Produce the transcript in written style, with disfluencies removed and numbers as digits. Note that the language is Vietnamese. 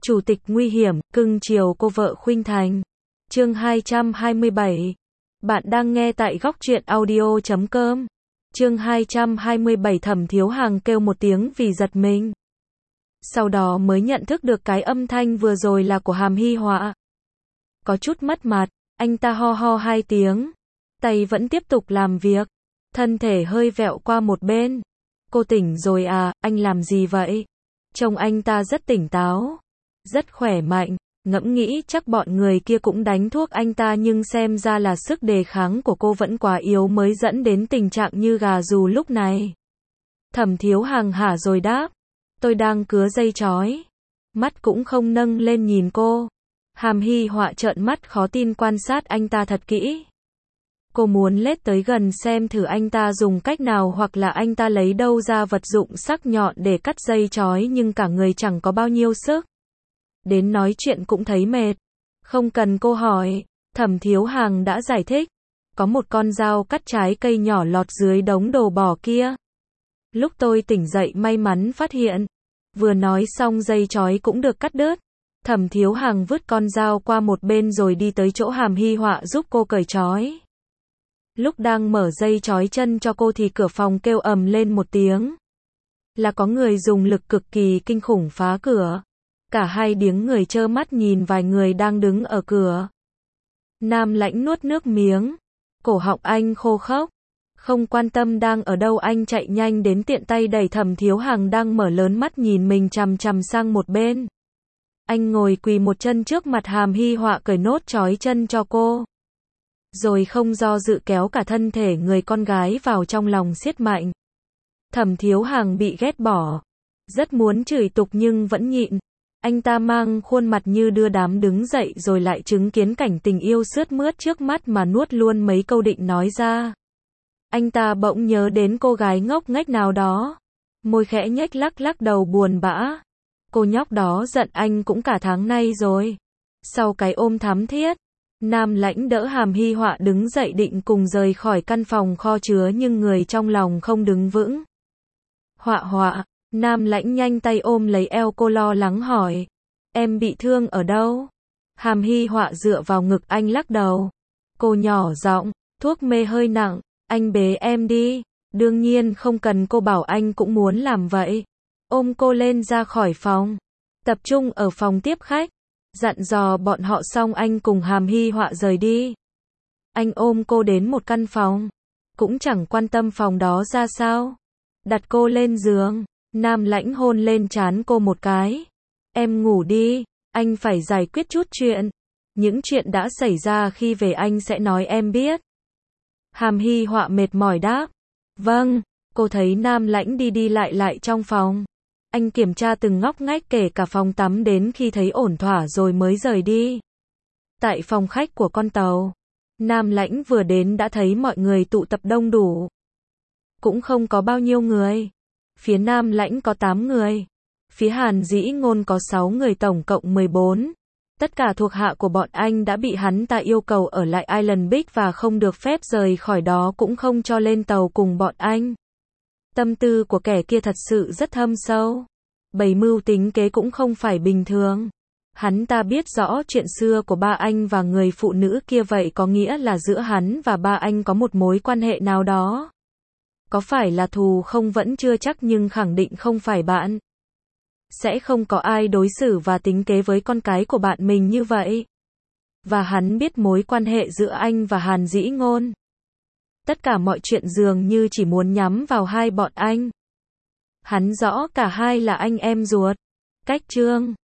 Chủ tịch nguy hiểm, cưng chiều cô vợ khuynh thành. Chương 227. Bạn đang nghe tại góc truyện audio.com. Chương 227 Thẩm Thiếu Hàng kêu một tiếng vì giật mình. Sau đó mới nhận thức được cái âm thanh vừa rồi là của Hàm Hy Họa. Có chút mất mặt, anh ta ho ho 2 tiếng. Tay vẫn tiếp tục làm việc. Thân thể hơi vẹo qua một bên. Cô tỉnh rồi à, anh làm gì vậy? Trông anh ta rất tỉnh táo. Rất khỏe mạnh, ngẫm nghĩ chắc bọn người kia cũng đánh thuốc anh ta nhưng xem ra là sức đề kháng của cô vẫn quá yếu mới dẫn đến tình trạng như gà rù lúc này. Thẩm Thiếu Hàng hả rồi đáp, tôi đang cứa dây chói. Mắt cũng không nâng lên nhìn cô. Hàm Hy Họa trợn mắt khó tin quan sát anh ta thật kỹ. Cô muốn lết tới gần xem thử anh ta dùng cách nào hoặc là anh ta lấy đâu ra vật dụng sắc nhọn để cắt dây chói nhưng cả người chẳng có bao nhiêu sức. Đến nói chuyện cũng thấy mệt. Không cần cô hỏi, Thẩm Thiếu Hàng đã giải thích. Có một con dao cắt trái cây nhỏ lọt dưới đống đồ bỏ kia. Lúc tôi tỉnh dậy may mắn phát hiện. Vừa nói xong dây chói cũng được cắt đứt. Thẩm Thiếu Hàng vứt con dao qua một bên rồi đi tới chỗ Hàm Hy Họa giúp cô cởi chói. Lúc đang mở dây chói chân cho cô thì cửa phòng kêu ầm lên một tiếng. Là có người dùng lực cực kỳ kinh khủng phá cửa. Cả hai điếng người trơ mắt nhìn vài người đang đứng ở cửa. Nam Lãnh nuốt nước miếng. Cổ họng anh khô khốc. Không quan tâm đang ở đâu anh chạy nhanh đến tiện tay đẩy Thẩm Thiếu Hàng đang mở lớn mắt nhìn mình chằm chằm sang một bên. Anh ngồi quỳ một chân trước mặt Hàm Hy Họa cởi nốt chói chân cho cô. Rồi không do dự kéo cả thân thể người con gái vào trong lòng siết mạnh. Thẩm Thiếu Hàng bị ghét bỏ. Rất muốn chửi tục nhưng vẫn nhịn. Anh ta mang khuôn mặt như đưa đám đứng dậy rồi lại chứng kiến cảnh tình yêu sướt mướt trước mắt mà nuốt luôn mấy câu định nói ra. Anh ta bỗng nhớ đến cô gái ngốc nghếch nào đó. Môi khẽ nhếch lắc lắc đầu buồn bã. Cô nhóc đó giận anh cũng cả tháng nay rồi. Sau cái ôm thắm thiết, Nam Lãnh đỡ Hàm Hy Họa đứng dậy định cùng rời khỏi căn phòng kho chứa nhưng người trong lòng không đứng vững. Họa Họa. Nam Lãnh nhanh tay ôm lấy eo cô lo lắng hỏi. Em bị thương ở đâu? Hàm Hy Họa dựa vào ngực anh lắc đầu. Cô nhỏ giọng, thuốc mê hơi nặng, anh bế em đi. Đương nhiên không cần cô bảo anh cũng muốn làm vậy. Ôm cô lên ra khỏi phòng. Tập trung ở phòng tiếp khách. Dặn dò bọn họ xong anh cùng Hàm Hy Họa rời đi. Anh ôm cô đến một căn phòng. Cũng chẳng quan tâm phòng đó ra sao. Đặt cô lên giường. Nam Lãnh hôn lên trán cô một cái. Em ngủ đi, anh phải giải quyết chút chuyện. Những chuyện đã xảy ra khi về anh sẽ nói em biết. Hàm Hy Họa mệt mỏi đáp. Vâng, cô thấy Nam Lãnh đi đi lại trong phòng. Anh kiểm tra từng ngóc ngách kể cả phòng tắm đến khi thấy ổn thỏa rồi mới rời đi. Tại phòng khách của con tàu, Nam Lãnh vừa đến đã thấy mọi người tụ tập đông đủ. Cũng không có bao nhiêu người. Phía Nam Lãnh có 8 người. Phía Hàn Dĩ Ngôn có 6 người tổng cộng 14. Tất cả thuộc hạ của bọn anh đã bị hắn ta yêu cầu ở lại Island Big và không được phép rời khỏi đó cũng không cho lên tàu cùng bọn anh. Tâm tư của kẻ kia thật sự rất thâm sâu. Bày mưu tính kế cũng không phải bình thường. Hắn ta biết rõ chuyện xưa của ba anh và người phụ nữ kia vậy có nghĩa là giữa hắn và ba anh có một mối quan hệ nào đó. Có phải là thù không vẫn chưa chắc nhưng khẳng định không phải bạn. Sẽ không có ai đối xử và tính kế với con cái của bạn mình như vậy. Và hắn biết mối quan hệ giữa anh và Hàn Dĩ Ngôn. Tất cả mọi chuyện dường như chỉ muốn nhắm vào hai bọn anh. Hắn rõ cả hai là anh em ruột. Cách chương